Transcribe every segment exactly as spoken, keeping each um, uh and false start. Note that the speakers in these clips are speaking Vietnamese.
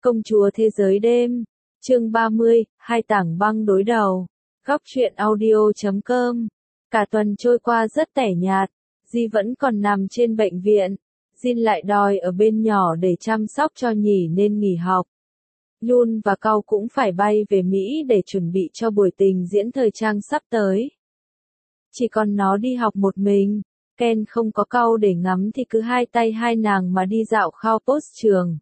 Công chúa thế giới đêm, chương ba mươi, hai tảng băng đối đầu. Góc truyện audio chấm com. Cả tuần trôi qua rất tẻ nhạt, Di vẫn còn nằm trên bệnh viện. Jin lại đòi ở bên nhỏ để chăm sóc cho nhỉ nên nghỉ học. Yoon và Cao cũng phải bay về Mỹ để chuẩn bị cho buổi trình diễn thời trang sắp tới. Chỉ còn nó đi học một mình, Ken không có Cao để ngắm thì cứ hai tay hai nàng mà đi dạo khao post trường.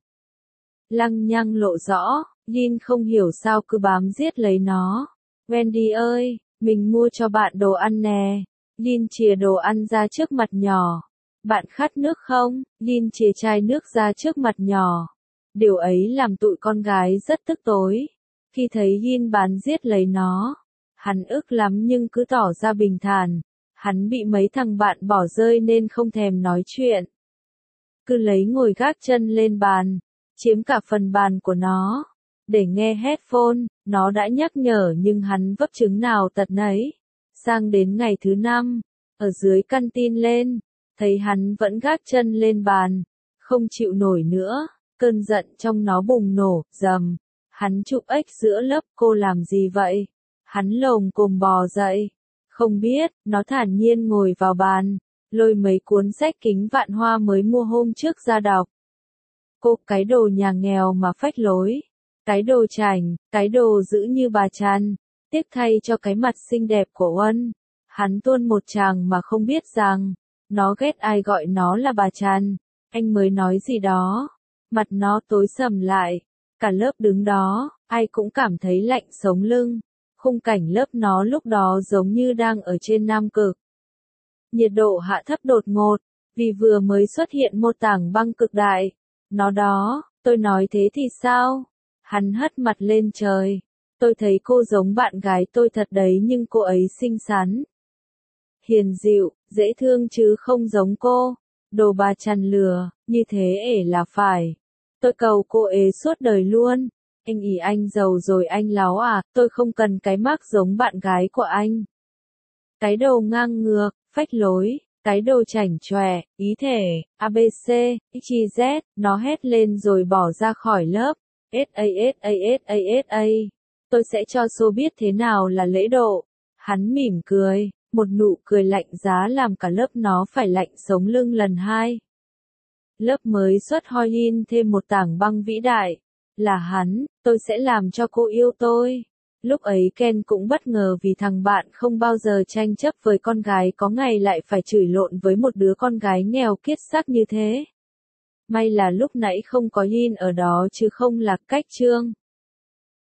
Lăng nhăng lộ rõ, Jin không hiểu sao cứ bám giết lấy nó. Wendy ơi, mình mua cho bạn đồ ăn nè. Jin chìa đồ ăn ra trước mặt nhỏ. Bạn khát nước không? Jin chìa chai nước ra trước mặt nhỏ. Điều ấy làm tụi con gái rất tức tối. Khi thấy Jin bám giết lấy nó, hắn ức lắm nhưng cứ tỏ ra bình thản. Hắn bị mấy thằng bạn bỏ rơi nên không thèm nói chuyện. Cứ lấy ngồi gác chân lên bàn, chiếm cả phần bàn của nó. Để nghe headphone, nó đã nhắc nhở nhưng hắn vấp trứng nào tật nấy. Sang đến ngày thứ năm, ở dưới căn tin lên, thấy hắn vẫn gác chân lên bàn, không chịu nổi nữa, cơn giận trong nó bùng nổ, rầm. Hắn chụp ếch giữa lớp, cô làm gì vậy? Hắn lồm cồm bò dậy. Không biết, nó thản nhiên ngồi vào bàn, lôi mấy cuốn sách kính vạn hoa mới mua hôm trước ra đọc. Cô, cái đồ nhà nghèo mà phách lối. Cái đồ chảnh, cái đồ giữ như bà Trần. Tiếc thay cho cái mặt xinh đẹp của Uân. Hắn tuôn một tràng mà không biết rằng, nó ghét ai gọi nó là bà Trần. Anh mới nói gì đó. Mặt nó tối sầm lại. Cả lớp đứng đó, ai cũng cảm thấy lạnh sống lưng. Khung cảnh lớp nó lúc đó giống như đang ở trên Nam Cực. Nhiệt độ hạ thấp đột ngột, vì vừa mới xuất hiện một tảng băng cực đại. Nó đó, tôi nói thế thì sao? Hắn hất mặt lên trời. Tôi thấy cô giống bạn gái tôi thật đấy nhưng cô ấy xinh xắn. Hiền dịu, dễ thương chứ không giống cô. Đồ bà chằn lừa, như thế ể là phải. Tôi cầu cô ấy suốt đời luôn. Anh ý anh giàu rồi anh láo à, tôi không cần cái mác giống bạn gái của anh. Cái đầu ngang ngược, phách lối, cái đồ chảnh chòe, ý thể, a bê xê, x y z, nó hét lên rồi bỏ ra khỏi lớp. ét a ét a ét a ét a, tôi sẽ cho số biết thế nào là lễ độ. Hắn mỉm cười, một nụ cười lạnh giá làm cả lớp nó phải lạnh sống lưng lần hai. Lớp mới xuất Hoyin thêm một tảng băng vĩ đại. Là hắn, tôi sẽ làm cho cô yêu tôi. Lúc ấy Ken cũng bất ngờ vì thằng bạn không bao giờ tranh chấp với con gái có ngày lại phải chửi lộn với một đứa con gái nghèo kiết xác như thế. May là lúc nãy không có Yin ở đó chứ không là cách chương.